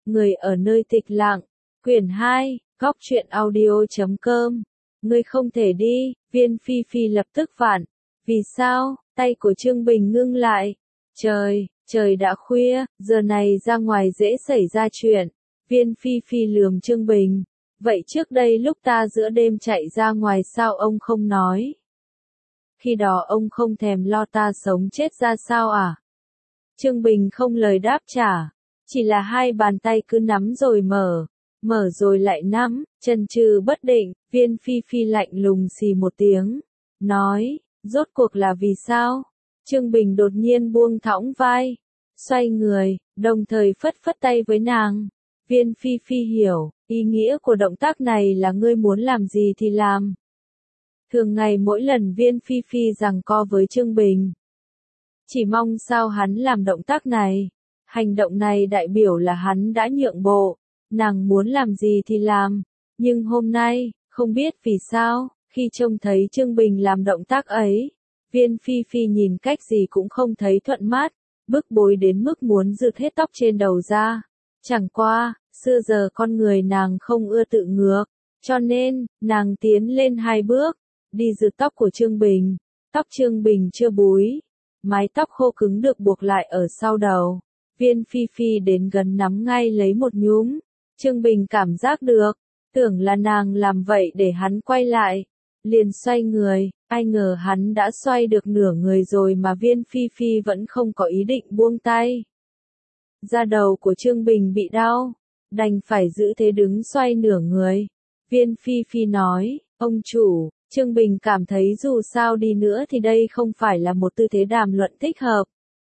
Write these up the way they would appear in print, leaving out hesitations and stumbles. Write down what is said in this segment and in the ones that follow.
Người ở nơi tịch lặng. Quyển 2, góc truyện audio.com. Ngươi không thể đi, Viên Phi Phi lập tức vặn. Vì sao? Tay của Trương Bình ngưng lại. Trời đã khuya, giờ này ra ngoài dễ xảy ra chuyện. Viên Phi Phi lườm Trương Bình. Vậy trước đây lúc ta giữa đêm chạy ra ngoài sao ông không nói? Khi đó ông không thèm lo ta sống chết ra sao à? Trương Bình không lời đáp trả. Chỉ là hai bàn tay cứ nắm rồi mở rồi lại nắm, chần chừ bất định. Viên Phi Phi lạnh lùng xì một tiếng. Nói, rốt cuộc là vì sao? Trương Bình đột nhiên buông thõng vai. Xoay người, đồng thời phất phất tay với nàng. Viên Phi Phi hiểu, ý nghĩa của động tác này là ngươi muốn làm gì thì làm. Thường ngày mỗi lần Viên Phi Phi giằng co với Trương Bình, chỉ mong sao hắn làm động tác này. Hành động này đại biểu là hắn đã nhượng bộ, nàng muốn làm gì thì làm. Nhưng hôm nay, không biết vì sao, khi trông thấy Trương Bình làm động tác ấy, Viên Phi Phi nhìn cách gì cũng không thấy thuận mắt, bức bối đến mức muốn rượt hết tóc trên đầu ra. Chẳng qua, xưa giờ con người nàng không ưa tự ngược, cho nên, nàng tiến lên 2 bước, đi rượt tóc của Trương Bình. Tóc Trương Bình chưa búi, mái tóc khô cứng được buộc lại ở sau đầu. Viên Phi Phi đến gần nắm ngay lấy một nhúm. Trương Bình cảm giác được, tưởng là nàng làm vậy để hắn quay lại. Liền xoay người, ai ngờ hắn đã xoay được nửa người rồi mà Viên Phi Phi vẫn không có ý định buông tay. Da đầu của Trương Bình bị đau, đành phải giữ thế đứng xoay nửa người. Viên Phi Phi nói, ông chủ, Trương Bình cảm thấy dù sao đi nữa thì đây không phải là một tư thế đàm luận thích hợp.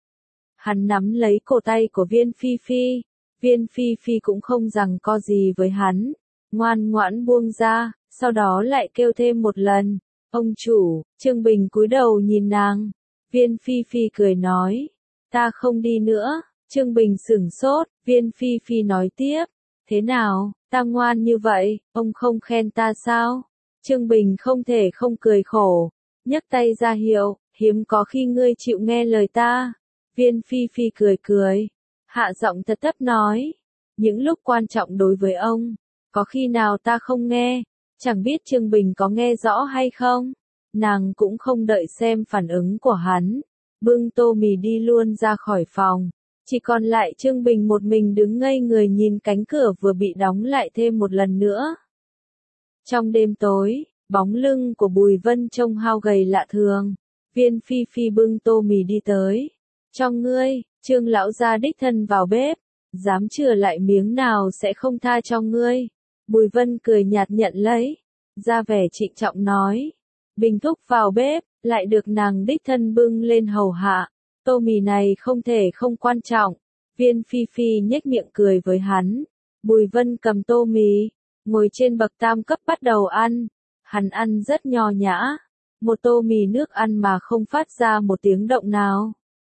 Hắn nắm lấy cổ tay của Viên Phi Phi. Viên Phi Phi cũng không giằng co gì với hắn, ngoan ngoãn buông ra, sau đó lại kêu thêm một lần. Ông chủ, Trương Bình cúi đầu nhìn nàng. Viên Phi Phi cười nói, ta không đi nữa. Trương Bình sửng sốt, Viên Phi Phi nói tiếp, thế nào, ta ngoan như vậy, ông không khen ta sao? Trương Bình không thể không cười khổ, nhấc tay ra hiệu, hiếm có khi ngươi chịu nghe lời ta. Viên Phi Phi cười, hạ giọng thật thấp nói, những lúc quan trọng đối với ông, có khi nào ta không nghe, chẳng biết Trương Bình có nghe rõ hay không. Nàng cũng không đợi xem phản ứng của hắn, bưng tô mì đi luôn ra khỏi phòng, chỉ còn lại Trương Bình một mình đứng ngây người nhìn cánh cửa vừa bị đóng lại thêm một lần nữa. Trong đêm tối, bóng lưng của Bùi Vân trông hao gầy lạ thường. Viên Phi Phi bưng tô mì đi tới. Trong ngươi, Trương lão gia đích thân vào bếp, dám chừa lại miếng nào sẽ không tha cho ngươi. Bùi Vân cười nhạt nhận lấy, ra vẻ trịnh trọng nói. Bình thúc vào bếp, lại được nàng đích thân bưng lên hầu hạ. Tô mì này không thể không quan trọng. Viên Phi Phi nhếch miệng cười với hắn. Bùi Vân cầm tô mì, ngồi trên bậc tam cấp bắt đầu ăn. Hắn ăn rất nho nhã, một tô mì nước ăn mà không phát ra một tiếng động nào.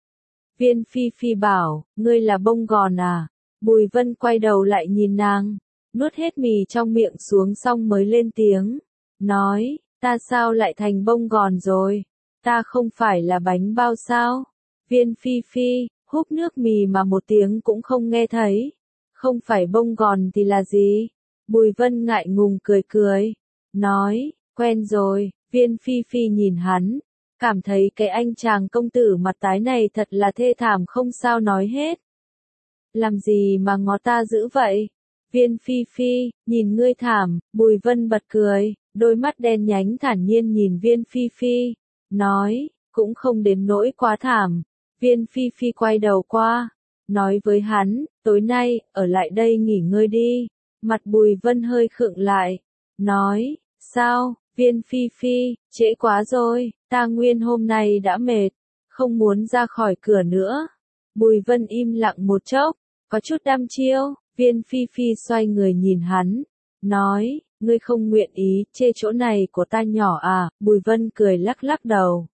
Viên Phi Phi bảo, ngươi là bông gòn à? Bùi Vân quay đầu lại nhìn nàng, nuốt hết mì trong miệng xuống xong mới lên tiếng. Nói, ta sao lại thành bông gòn rồi? Ta không phải là bánh bao sao? Viên Phi Phi, húp nước mì mà một tiếng cũng không nghe thấy. Không phải bông gòn thì là gì? Bùi Vân ngại ngùng cười. Nói, quen rồi. Viên Phi Phi nhìn hắn, cảm thấy cái anh chàng công tử mặt tái này thật là thê thảm không sao nói hết. Làm gì mà ngó ta dữ vậy? Viên Phi Phi, nhìn ngươi thảm. Bùi Vân bật cười, đôi mắt đen nhánh thản nhiên nhìn Viên Phi Phi. Nói, cũng không đến nỗi quá thảm. Viên Phi Phi quay đầu qua, nói với hắn, tối nay, ở lại đây nghỉ ngơi đi. Mặt Bùi Vân hơi khựng lại, nói, sao? Viên Phi Phi, trễ quá rồi, ta nguyên hôm nay đã mệt, không muốn ra khỏi cửa nữa. Bùi Vân im lặng một chốc, có chút đăm chiêu. Viên Phi Phi xoay người nhìn hắn, nói, ngươi không nguyện ý chê chỗ này của ta nhỏ à? Bùi Vân cười lắc đầu,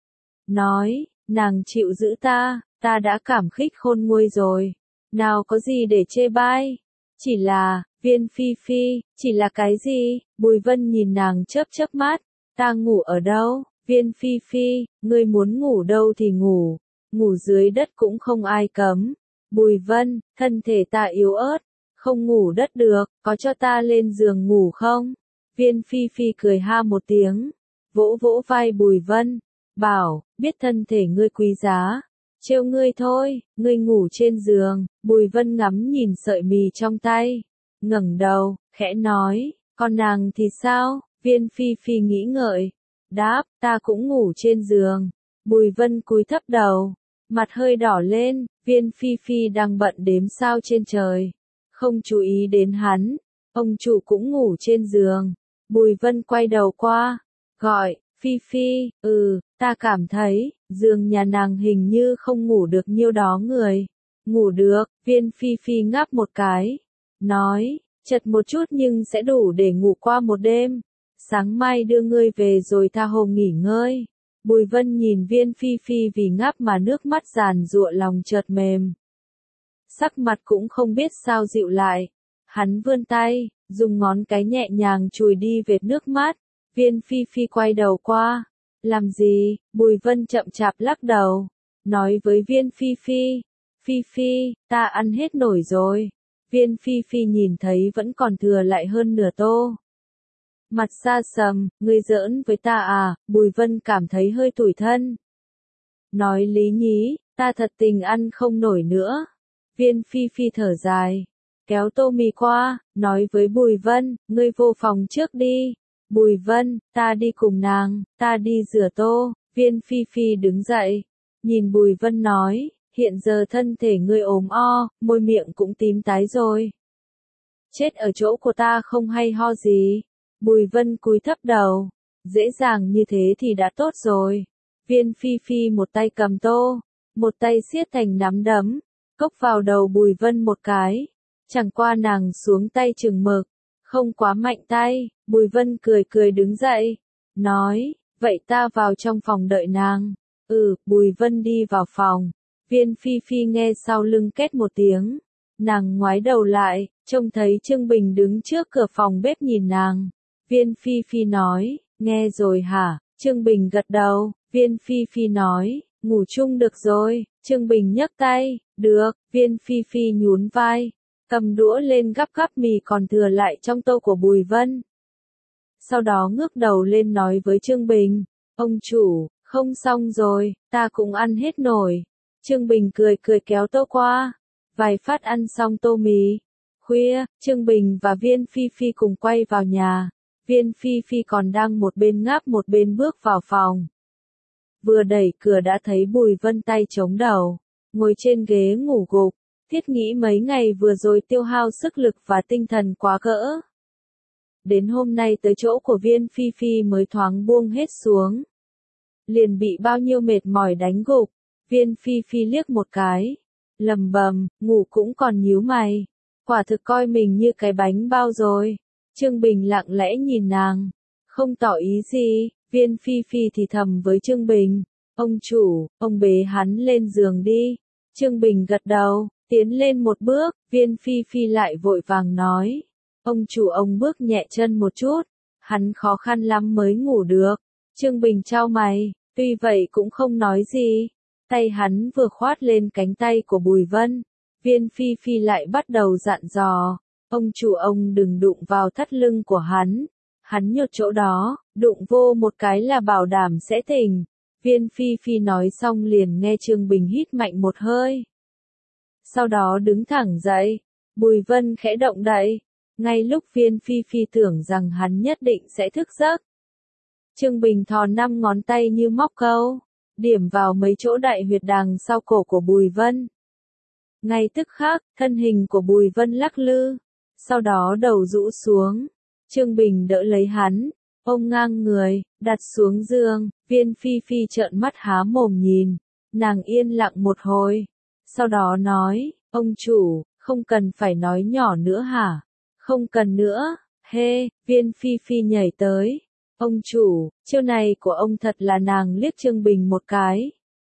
nói, nàng chịu giữ ta đã cảm khích khôn nguôi rồi, nào có gì để chê bai. Chỉ là, Viên Phi Phi, chỉ là cái gì? Bùi Vân nhìn nàng chớp mắt, ta ngủ ở đâu? Viên Phi Phi, ngươi muốn ngủ đâu thì ngủ dưới đất cũng không ai cấm. Bùi Vân, thân thể ta yếu ớt, Không ngủ đất được, có cho ta lên giường ngủ không? Viên Phi Phi cười ha một tiếng, vỗ vỗ vai Bùi Vân, bảo, biết thân thể ngươi quý giá, trêu ngươi thôi, ngươi ngủ trên giường. Bùi Vân ngắm nhìn sợi mì trong tay, ngẩng đầu, khẽ nói, còn nàng thì sao? Viên Phi Phi nghĩ ngợi, đáp, ta cũng ngủ trên giường. Bùi Vân cúi thấp đầu, mặt hơi đỏ lên. Viên Phi Phi đang bận đếm sao trên trời, không chú ý đến hắn. Ông chủ cũng ngủ trên giường. Bùi Vân quay đầu qua, gọi, Phi Phi, ta cảm thấy, giường nhà nàng hình như không ngủ được nhiêu đó người. Ngủ được. Viên Phi Phi ngáp một cái, nói, chật một chút nhưng sẽ đủ để ngủ qua một đêm. Sáng mai đưa ngươi về rồi tha hồ nghỉ ngơi. Bùi Vân nhìn Viên Phi Phi vì ngáp mà nước mắt giàn giụa lòng chợt mềm. Sắc mặt cũng không biết sao dịu lại. Hắn vươn tay, dùng ngón cái nhẹ nhàng chùi đi vệt nước mắt. Viên Phi Phi quay đầu qua. Làm gì? Bùi Vân chậm chạp lắc đầu, nói với Viên Phi Phi. Phi Phi, ta ăn hết nổi rồi. Viên Phi Phi nhìn thấy vẫn còn thừa lại hơn nửa tô. Mặt xa sầm, ngươi giỡn với ta à? Bùi Vân cảm thấy hơi tủi thân. Nói lý nhí, ta thật tình ăn không nổi nữa. Viên Phi Phi thở dài, kéo tô mì qua, nói với Bùi Vân, ngươi vô phòng trước đi. Bùi Vân, ta đi cùng nàng, ta đi rửa tô. Viên Phi Phi đứng dậy, nhìn Bùi Vân nói, hiện giờ thân thể ngươi ốm o, môi miệng cũng tím tái rồi. Chết ở chỗ của ta không hay ho gì. Bùi Vân cúi thấp đầu, dễ dàng như thế thì đã tốt rồi. Viên Phi Phi một tay cầm tô, một tay siết thành nắm đấm, cốc vào đầu Bùi Vân một cái. Chẳng qua nàng xuống tay chừng mực, không quá mạnh tay. Bùi Vân cười cười đứng dậy, nói, vậy ta vào trong phòng đợi nàng. Bùi Vân đi vào phòng. Viên Phi Phi nghe sau lưng két một tiếng. Nàng ngoái đầu lại, trông thấy Trương Bình đứng trước cửa phòng bếp nhìn nàng. Viên Phi Phi nói, nghe rồi hả? Trương Bình gật đầu. Viên Phi Phi nói, ngủ chung được rồi. Trương Bình nhấc tay, được. Viên Phi Phi nhún vai, cầm đũa lên gắp gắp mì còn thừa lại trong tô của Bùi Vân. Sau đó ngước đầu lên nói với Trương Bình, ông chủ, không xong rồi, ta cũng ăn hết nổi. Trương Bình cười cười kéo tô qua, vài phát ăn xong tô mì. Khuya, Trương Bình và Viên Phi Phi cùng quay vào nhà. Viên Phi Phi còn đang một bên ngáp một bên bước vào phòng. Vừa đẩy cửa đã thấy Bùi Vân tay chống đầu, ngồi trên ghế ngủ gục. Thiết nghĩ mấy ngày vừa rồi tiêu hao sức lực và tinh thần quá cỡ. Đến hôm nay tới chỗ của Viên Phi Phi mới thoáng buông hết xuống. Liền bị bao nhiêu mệt mỏi đánh gục. Viên Phi Phi liếc một cái, lầm bầm, ngủ cũng còn nhíu mày. Quả thực coi mình như cái bánh bao rồi. Trương Bình lặng lẽ nhìn nàng, không tỏ ý gì. Viên Phi Phi thì thầm với Trương Bình, ông chủ, ông bế hắn lên giường đi. Trương Bình gật đầu, tiến lên một bước. Viên Phi Phi lại vội vàng nói, ông chủ ông bước nhẹ chân một chút, hắn khó khăn lắm mới ngủ được. Trương Bình chau mày, tuy vậy cũng không nói gì. Tay hắn vừa khoát lên cánh tay của Bùi Vân, Viên Phi Phi lại bắt đầu dặn dò, ông chủ ông đừng đụng vào thắt lưng của hắn. Hắn nhột chỗ đó, đụng vô một cái là bảo đảm sẽ tỉnh. Viên Phi Phi nói xong liền nghe Trương Bình hít mạnh một hơi. Sau đó đứng thẳng dậy, Bùi Vân khẽ động đậy. Ngay lúc Viên Phi Phi tưởng rằng hắn nhất định sẽ thức giấc, Trương Bình thò 5 ngón tay như móc câu, điểm vào mấy chỗ đại huyệt đằng sau cổ của Bùi Vân. Ngay tức khắc, thân hình của Bùi Vân lắc lư, sau đó đầu rũ xuống. Trương Bình đỡ lấy hắn, ôm ngang người, đặt xuống giường. Viên Phi Phi trợn mắt há mồm nhìn, nàng yên lặng một hồi. Sau đó nói, ông chủ, không cần phải nói nhỏ nữa hả? Không cần nữa. Viên Phi Phi nhảy tới. Ông chủ, chiêu này của ông thật là. Nàng liếc Trương Bình một cái.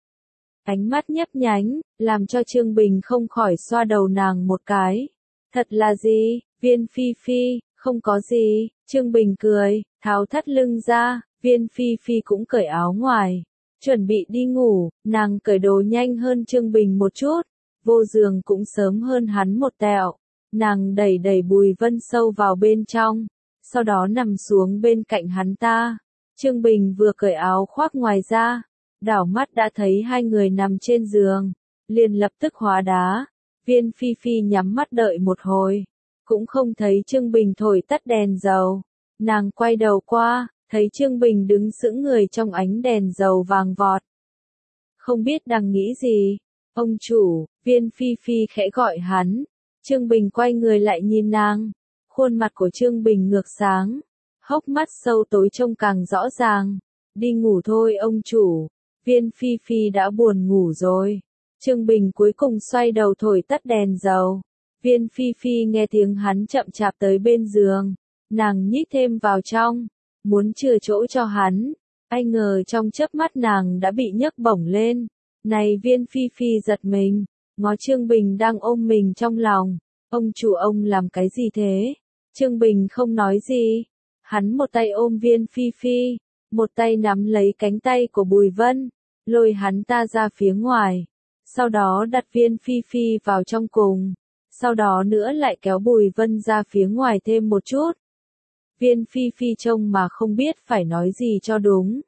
Ánh mắt nhấp nhánh, làm cho Trương Bình không khỏi xoa đầu nàng một cái. Thật là gì? Viên Phi Phi, không có gì. Trương Bình cười, tháo thắt lưng ra. Viên Phi Phi cũng cởi áo ngoài, chuẩn bị đi ngủ. Nàng cởi đồ nhanh hơn Trương Bình một chút, vô giường cũng sớm hơn hắn một tẹo. Nàng đẩy đẩy Bùi Vân sâu vào bên trong, sau đó nằm xuống bên cạnh hắn ta. Trương Bình vừa cởi áo khoác ngoài ra, đảo mắt đã thấy hai người nằm trên giường, liền lập tức hóa đá. Viên Phi Phi nhắm mắt đợi một hồi, cũng không thấy Trương Bình thổi tắt đèn dầu. Nàng quay đầu qua, thấy Trương Bình đứng sững người trong ánh đèn dầu vàng vọt. Không biết đang nghĩ gì. Ông chủ, Viên Phi Phi khẽ gọi hắn. Trương Bình quay người lại nhìn nàng. Khuôn mặt của Trương Bình ngược sáng, hốc mắt sâu tối trông càng rõ ràng. Đi ngủ thôi ông chủ. Viên Phi Phi đã buồn ngủ rồi. Trương Bình cuối cùng xoay đầu thổi tắt đèn dầu. Viên Phi Phi nghe tiếng hắn chậm chạp tới bên giường. Nàng nhích thêm vào trong, muốn chừa chỗ cho hắn. Ai ngờ trong chớp mắt nàng đã bị nhấc bổng lên. Này Viên Phi Phi giật mình, ngó Trương Bình đang ôm mình trong lòng. Ông chủ ông làm cái gì thế? Trương Bình không nói gì. Hắn một tay ôm Viên Phi Phi, một tay nắm lấy cánh tay của Bùi Vân, lôi hắn ta ra phía ngoài. Sau đó đặt Viên Phi Phi vào trong cùng. Sau đó nữa lại kéo Bùi Vân ra phía ngoài thêm một chút. Viên Phi Phi trông mà không biết phải nói gì cho đúng.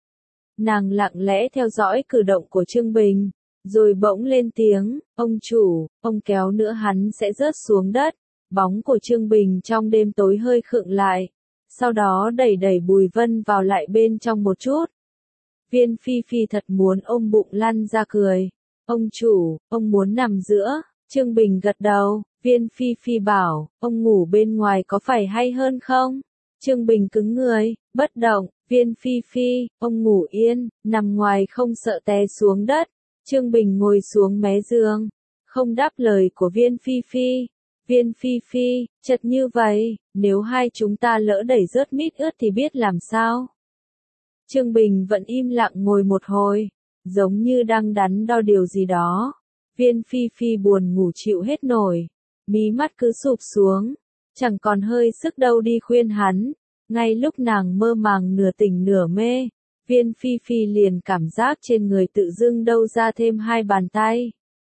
Nàng lặng lẽ theo dõi cử động của Trương Bình, rồi bỗng lên tiếng, ông chủ, ông kéo nữa hắn sẽ rớt xuống đất. Bóng của Trương Bình trong đêm tối hơi khựng lại, sau đó đẩy đẩy Bùi Vân vào lại bên trong một chút. Viên Phi Phi thật muốn ôm bụng lăn ra cười. Ông chủ, ông muốn nằm giữa. Trương Bình gật đầu. Viên Phi Phi bảo, ông ngủ bên ngoài có phải hay hơn không? Trương Bình cứng người, bất động. Viên Phi Phi, ông ngủ yên, nằm ngoài không sợ té xuống đất. Trương Bình ngồi xuống mé giường, không đáp lời của Viên Phi Phi. Viên Phi Phi, chật như vậy, nếu hai chúng ta lỡ đẩy rớt mít ướt thì biết làm sao? Trương Bình vẫn im lặng ngồi một hồi, giống như đang đắn đo điều gì đó. Viên Phi Phi buồn ngủ chịu hết nổi, mí mắt cứ sụp xuống, chẳng còn hơi sức đâu đi khuyên hắn. Ngay lúc nàng mơ màng nửa tỉnh nửa mê, Viên Phi Phi liền cảm giác trên người tự dưng đâu ra thêm hai bàn tay.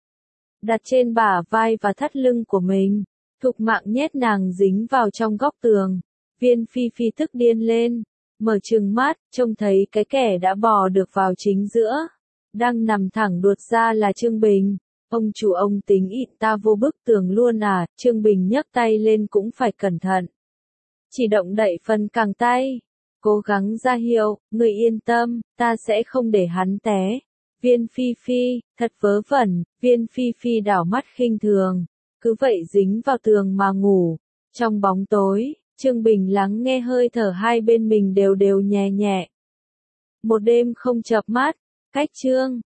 Đặt trên bả vai và thắt lưng của mình, thục mạng nhét nàng dính vào trong góc tường. Viên Phi Phi tức điên lên, mở trừng mắt, trông thấy cái kẻ đã bò được vào chính giữa. Đang nằm thẳng đuột ra là Trương Bình. Ông chủ ông tính ịn ta vô bức tường luôn à? Trương Bình nhấc tay lên cũng phải cẩn thận. Chỉ động đậy phần cẳng tay, cố gắng ra hiệu, người yên tâm, ta sẽ không để hắn té. Viên Phi Phi, thật vớ vẩn. Viên Phi Phi đảo mắt khinh thường, cứ vậy dính vào tường mà ngủ. Trong bóng tối, Trương Bình lắng nghe hơi thở hai bên mình đều đều nhẹ nhẹ. Một đêm không chợp mắt, cách chương.